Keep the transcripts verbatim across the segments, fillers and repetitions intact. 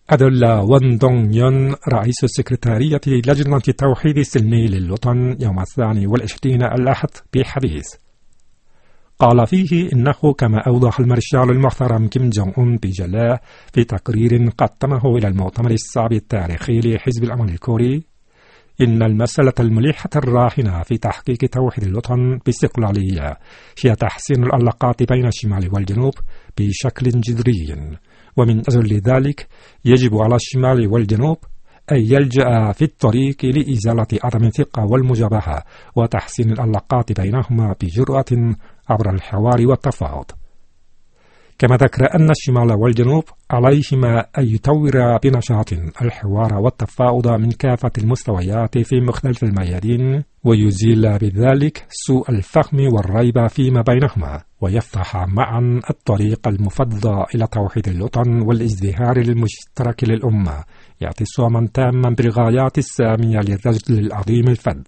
أدل ون دونغ يون رئيس السكرتارية لجنة التوحيد السلمي للوطن يوم الثاني والعشرين الأحد بحديث قال فيه إنه كما أوضح المارشال المحترم كيم جونغ أون بجلاء في تقرير قدمه إلى المؤتمر السابع التاريخي لحزب الأمل الكوري إن المسألة الملحة الراهنة في تحقيق توحيد الوطن باستقلالية هي تحسين العلاقات بين الشمال والجنوب بشكل جذري، ومن أجل ذلك يجب على الشمال والجنوب أن يلجأ في الطريق لإزالة عدم الثقة والمجابهة وتحسين العلاقات بينهما بجرأة عبر الحوار والتفاوض. كما ذكر أن الشمال والجنوب عليهما أن يطورا بنشاط الحوار والتفاوض من كافة المستويات في مختلف الميادين، ويزيل بذلك سوء الفهم والريب فيما بينهما، ويفتح معا الطريق المفضى إلى توحيد الوطن والازدهار المشترك للأمة، اعتصاما تاما بالغايات السامية للرجل العظيم الفذ.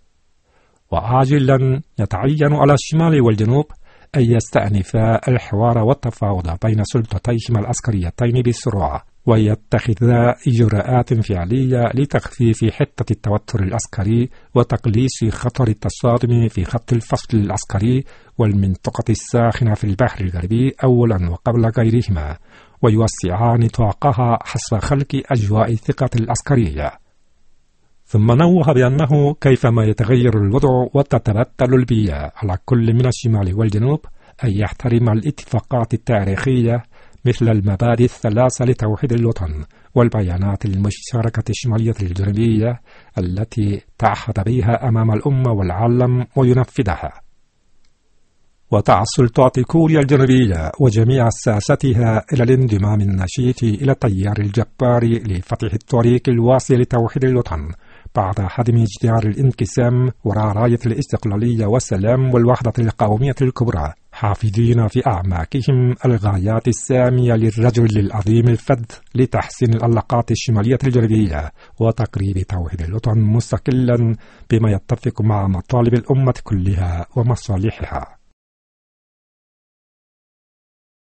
وعاجلا يتعين على الشمال والجنوب أن يستأنفا الحوار والتفاوض بين سلطتيهما العسكريتين بسرعة، ويتخذا إجراءات فعلية لتخفيف حدة التوتر العسكري وتقليص خطر التصادم في خط الفصل العسكري والمنطقة الساخنة في البحر الغربي أولا وقبل غيرهما، ويوسعا نطاقها حسب خلق أجواء الثقة العسكرية. ثم نوه بأنه كيفما يتغير الوضع وتتبدل البيئة على كل من الشمال والجنوب أن يحترم الاتفاقات التاريخية مثل المبادئ الثلاثة لتوحيد الوطن والبيانات المشتركة الشمالية الجنوبية التي تعهد بها أمام الأمة والعالم وينفذها. وتعى السلطات كوريا الجنوبية وجميع ساستها إلى الانضمام النشيط إلى التيار الجبار لفتح الطريق الواسع لتوحيد الوطن بعد هدم جدار الانقسام وراء راية الاستقلالية والسلام والوحدة القومية الكبرى، حافظين في أعماقهم الغايات السامية للرجل العظيم الفذ لتحسين العلاقات الشمالية الجنوبية وتقريب توحيد الوطن مستقلا بما يتفق مع مطالب الأمة كلها ومصالحها.